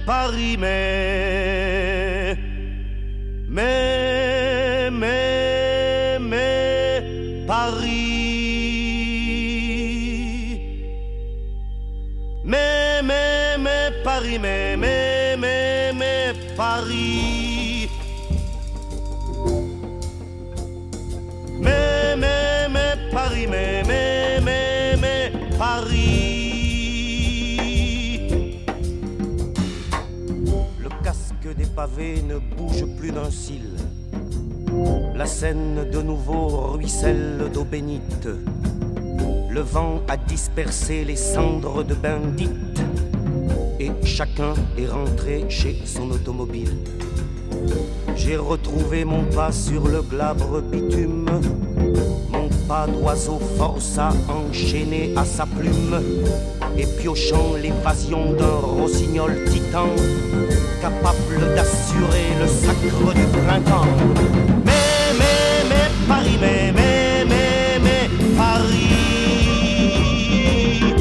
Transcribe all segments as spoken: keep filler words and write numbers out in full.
Paris, mais, mais, mais, mais, Paris, mais, mais, mais, Paris, mais, mais, mais, mais, Paris, mais, mais, mais, Paris, mais, mais, mais, mais, Paris. Des pavés ne bouge plus d'un cil. La Seine de nouveau ruisselle d'eau bénite. Le vent a dispersé les cendres de bandites et chacun est rentré chez son automobile. J'ai retrouvé mon pas sur le glabre bitume. Mon pas d'oiseau forçat enchaîné à sa plume et piochant l'évasion d'un rossignol titan capable d'assurer le sacre du printemps. Mais, mais, mais, Paris, mais, mais, mais, mais, Paris.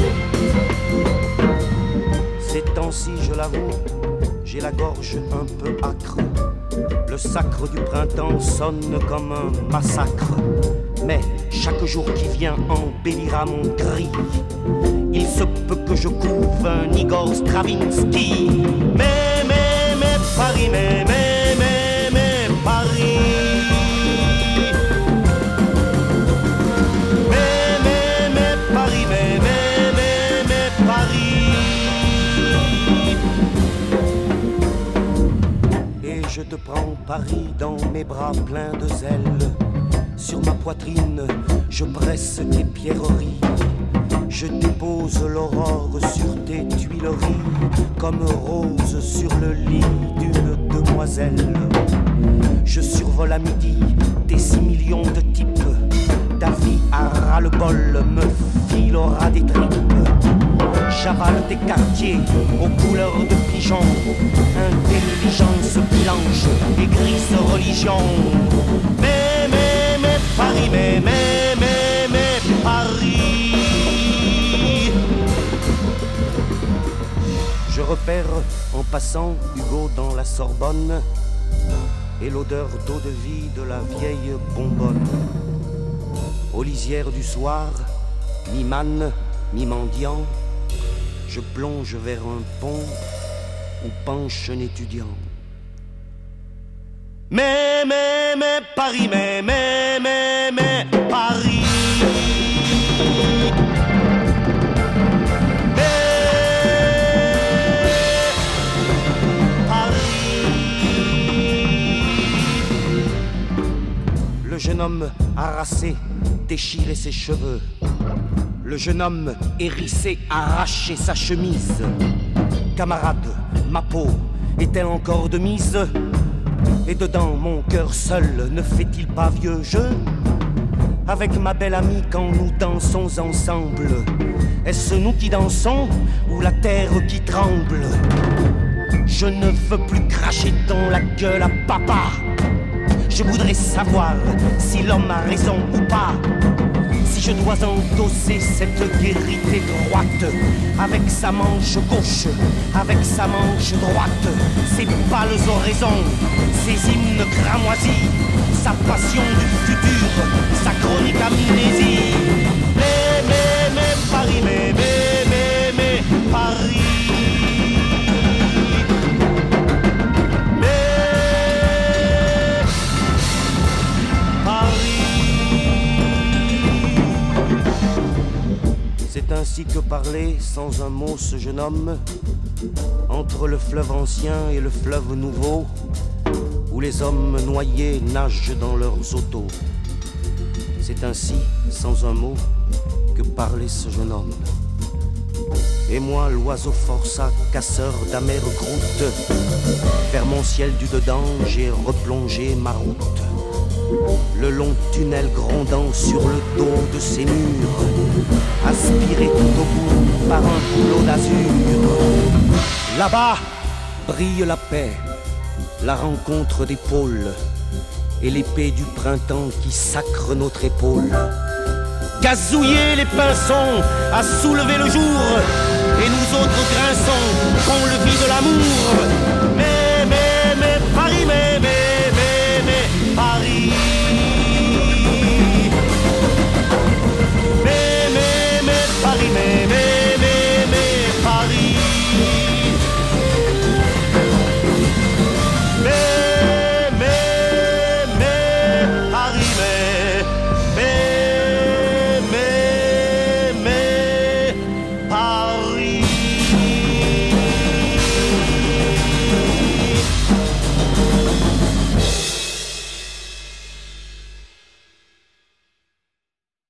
Ces temps-ci, je l'avoue, j'ai la gorge un peu âcre. Le sacre du printemps sonne comme un massacre. Mais chaque jour qui vient embellira mon cri. Il se peut que je couve un Igor Stravinsky. Mais, mais, mais, Paris, mais, mais, mais, mais, Paris. Mais, mais, mais, Paris, mais, mais, mais, mais, Paris. Et je te prends Paris dans mes bras pleins de zèle. Sur ma poitrine, je presse tes pierreries. Je dépose l'aurore sur tes tuileries, comme rose sur le lit d'une demoiselle. Je survole à midi tes six millions de types. Ta vie à ras-le-bol me filera des tripes. J'avale tes quartiers aux couleurs de pigeon. Intelligence blanche et grise religion. Mais, mais, mais, Paris, mais, mais, mais, mais, Paris. Je repère en passant Hugo dans la Sorbonne et l'odeur d'eau de vie de la vieille bonbonne. Aux lisières du soir, mi-manne, mi-mendiant, je plonge vers un pont où penche un étudiant. Mais, mais, mais, Paris, mais, mais, mais, mais, Paris. Le jeune homme harassé déchirait ses cheveux. Le jeune homme hérissé arrachait sa chemise. Camarade, ma peau est-elle encore de mise? Et dedans mon cœur seul ne fait-il pas vieux jeu? Avec ma belle amie quand nous dansons ensemble, est-ce nous qui dansons ou la terre qui tremble? Je ne veux plus cracher dans la gueule à papa. Je voudrais savoir si l'homme a raison ou pas. Si je dois endosser cette vérité droite, avec sa manche gauche, avec sa manche droite, ses pâles oraisons, ses hymnes cramoisis, sa passion du futur, sa chronique amnésie. Mais, mais, mais, Paris, mais, mais, mais, mais, Paris. C'est ainsi que parlait sans un mot ce jeune homme, entre le fleuve ancien et le fleuve nouveau, où les hommes noyés nagent dans leurs autos. C'est ainsi, sans un mot, que parlait ce jeune homme. Et moi, l'oiseau forçat, casseur d'amères croûtes, vers mon ciel du dedans, j'ai replongé ma route. Le long tunnel grondant sur le dos de ces murs, aspiré tout au bout par un boulot d'azur. Là-bas brille la paix, la rencontre des pôles et l'épée du printemps qui sacre notre épaule. Gazouiller les pinsons à soulever le jour, et nous autres grinçons qu'on le vit de l'amour. Mais